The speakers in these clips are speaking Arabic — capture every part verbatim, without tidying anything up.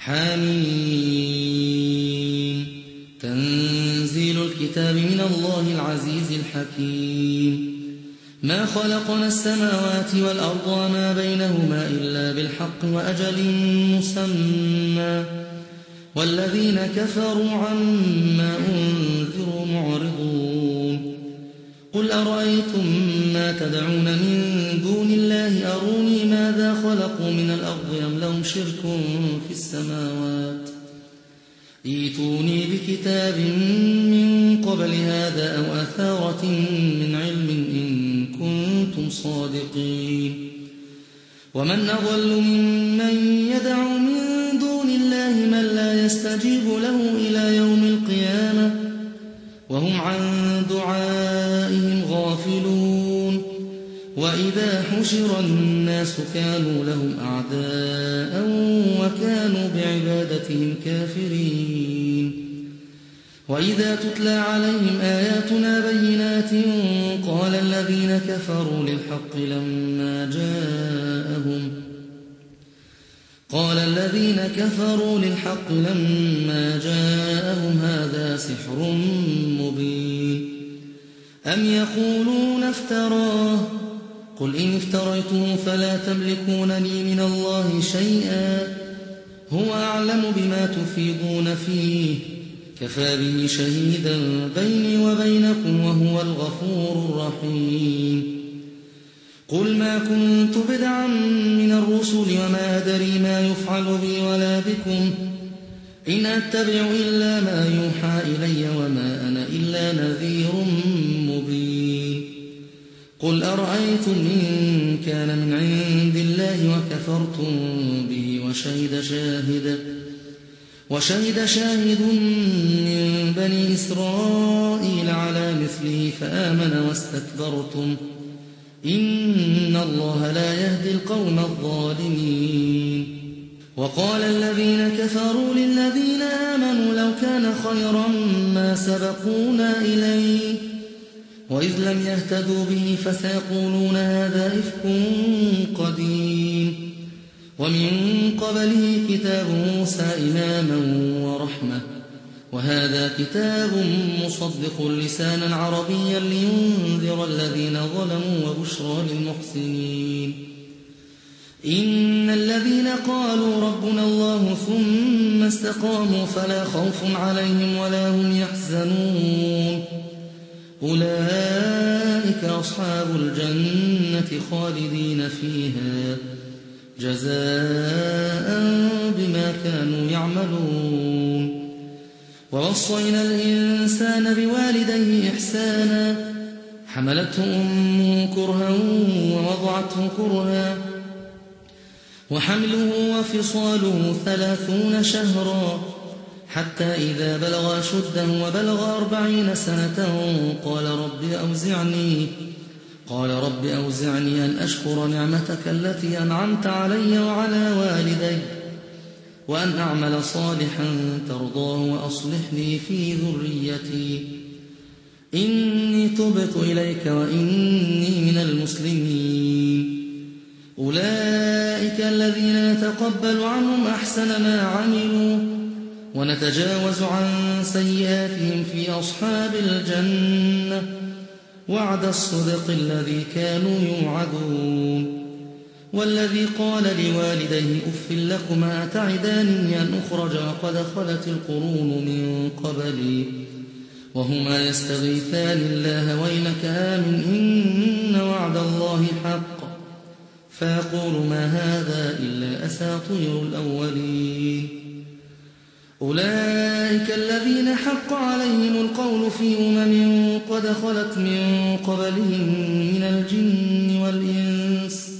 حميم تنزيل الكتاب من الله العزيز الحكيم ما خلقنا السماوات والأرض وما بينهما إلا بالحق وأجل مسمى والذين كفروا عما أنذروا معرضون قل أرأيتم ما تدعون من دون الله أروني ماذا خلقوا من الأرض أم لهم شرك في السماوات ائتوني بكتاب من قبل هذا أو أثارة من علم إن كنتم صادقين ومن أضل ممن يدعو من دون الله من لا يستجيب له إلى يوم القيامة وهم عن دعائهم غافلون وإذا حشر الناس كانوا لهم أعداء وكانوا بعبادتهم كافرين وإذا تتلى عليهم آياتنا بينات قال الذين كفروا للحق لما جاءهم قال الذين كفروا للحق لما جاءهم هذا سحر مبين أم يقولون افتراه قل إن افتريته فلا تملكون لي من الله شيئا هو أعلم بما تفيضون فيه كفى به شهيدا بيني وبينكم وهو الغفور الرحيم قل ما كنت بدعا من الرسل وما أدري ما يفعل بي ولا بكم إن أتبع إلا ما يوحى إلي وما أنا إلا نذير مبين قل أرأيتم إن كان من عند الله وكفرتم به وشهد شاهد وشهد شاهد من بني إسرائيل على مثله فآمن واستكبرتم إن الله لا يهدي القوم الظالمين وقال الذين كفروا للذين آمنوا لو كان خيرا ما سبقونا إليه وإذ لم يهتدوا به فسيقولون هذا إفك قديم ومن قبله كتاب موسى إماما ورحمة وهذا كتاب مصدق لسانا عربيا لينذر الذين ظلموا وبشرى للمحسنين إن الذين قالوا ربنا الله ثم استقاموا فلا خوف عليهم ولا هم يحزنون أولئك أصحاب الجنة خالدين فيها جزاء بما كانوا يعملون ووصينا الإنسان بوالديه إحسانا حملته أمه كرها ووضعته كرها وحمله وفصاله ثلاثون شهرا حتى إذا بلغ أشده وبلغ أربعين سنة قال رب أوزعني قال رب أوزعني أن أشكر نعمتك التي أنعمت علي وعلى والدي وأن أعمل صالحا ترضاه وأصلح لي في ذريتي إني تبت إليك وإني من المسلمين أولئك الذين نتقبل عنهم أحسن ما عملوا ونتجاوز عن سيئاتهم في أصحاب الجنة وعد الصدق الذي كانوا يوعدون والذي قال لوالديه أف لكما أتعدانني أن أخرج وقد خلت القرون من قبلي وهما يستغيثان الله ويلك آمن إن وعد الله حق فيقول ما هذا إلا أساطير الأولين أولئك الذين حق عليهم القول في أمم قد خلت من قبلهم من الجن والإنس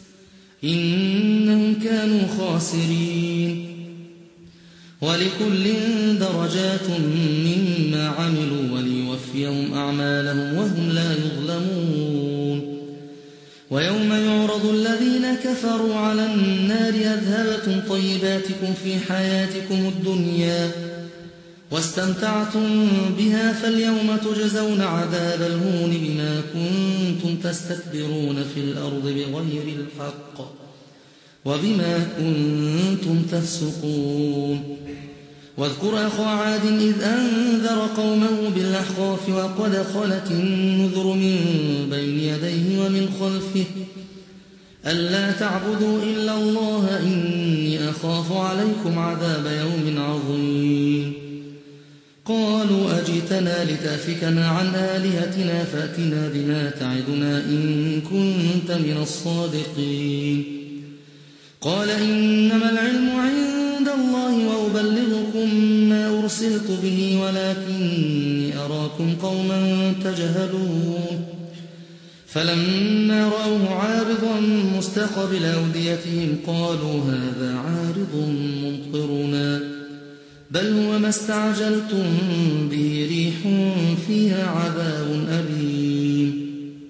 إنهم كانوا خاسرين ولكل درجات مما عملوا وليوفيهم أعمالهم وهم لا يظلمون ويوم يعرض الذين كفروا على النار أذهبتم طيباتكم في حياتكم الدنيا واستمتعتم بها فاليوم تجزون عذاب الهون بما كنتم تستكبرون في الأرض بغير الحق وبما كنتم تفسقون واذكر أخا عاد إذ أنذر قومه بالأحقاف وقد خلت النذر من بين يديه ومن خلفه ألا تعبدوا إلا الله إني أخاف عليكم عذاب يوم عظيم قالوا أجئتنا لتأفكنا عن آلهتنا فأتنا بما تعدنا إن كنت من الصادقين قال إنما العلم عند الله وأبلغكم ما أرسلت به ولكني أراكم قوما تجهلون فلما رأوه عارضا مستقبل أوديتهم قالوا هذا عارض ممطرنا بل هو ما استعجلتم به ريح فيها عذاب أليم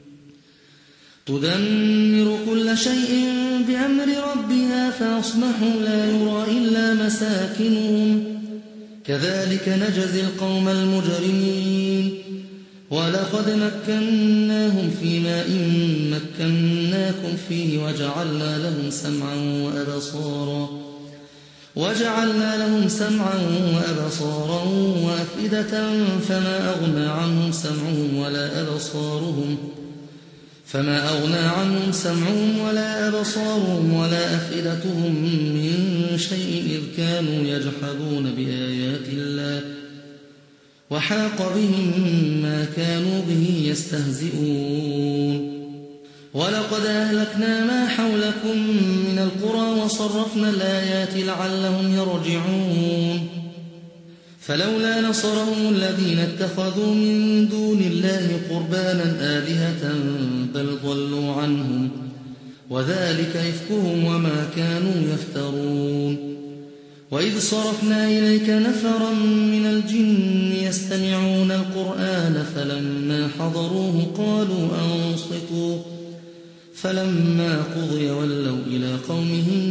تدمر كل شيء بأمر ربها فأصبحوا لا يرى إلا مساكنهم كذلك نجزي القوم المجرمين ولقد مكناهم في ماء مكناكم فيه وجعلنا لهم سمعا وأبصارا وجعلنا لهم سمعا وأبصارا وأفئدة فما أغنى عنهم سمعهم ولا أبصارهم فما أغنى عنهم سمعهم ولا أبصارهم ولا أفئدتهم من شيء إذ كانوا يجحدون بآيات الله وحاق بهم ما كانوا به يستهزئون ولقد أهلكنا ما حولكم من القرى وصرفنا الآيات لعلهم يرجعون فلولا نصرهم الذين اتخذوا من دون الله قربانا آلهة بل ضلوا عنهم وذلك إفكهم وما كانوا يفترون وإذ صرفنا إليك نفرا من الجن يستمعون القرآن فلما حضروه قالوا أنصتوا فلما قضي ولوا إلى قومهم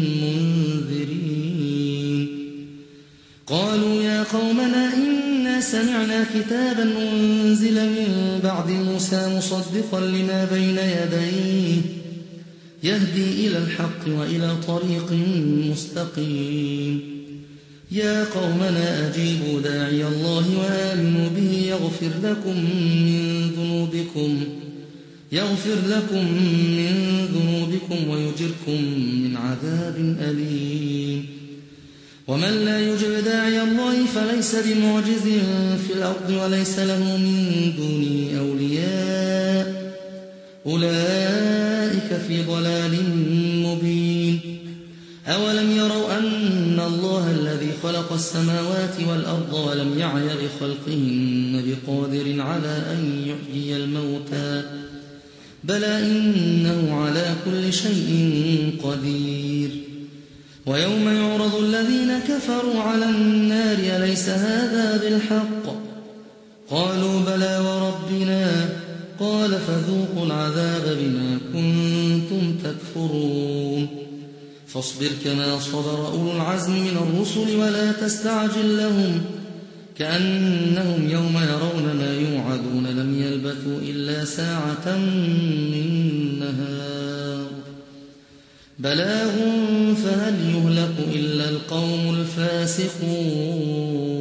منذرين قالوا يا قومنا إنا سمعنا كتابا أنزل من بعد موسى مصدقا لما بين يديه يهدي إلى الحق وإلى طريق مستقيم يا قومنا أجيبوا داعي الله وآمنوا به يغفر لكم من ذنوبكم يغفر لكم من ذنوبكم ويجركم من عذاب أليم ومن لا يجب داعي الله فليس بمعجز في الأرض وليس له من دونه أولياء أولئك في ضلال مبين أولم يروا أن الله الذي خلق السماوات والأرض ولم يعي بخلقهن بقادر على أن يحيي الموتى بلى إنه على كل شيء قدير ويوم يعرض الذين كفروا على النار أليس هذا بالحق قالوا بلى وربنا قال فذوقوا العذاب بما كنتم تكفرون فاصبر كما صبر أولو العزم من الرسل ولا تستعجل لهم كأنهم يوم يرون ما يوعدون لم يلبثوا إلا ساعة من نهار بلاغ فهل يهلك إلا القوم الفاسقون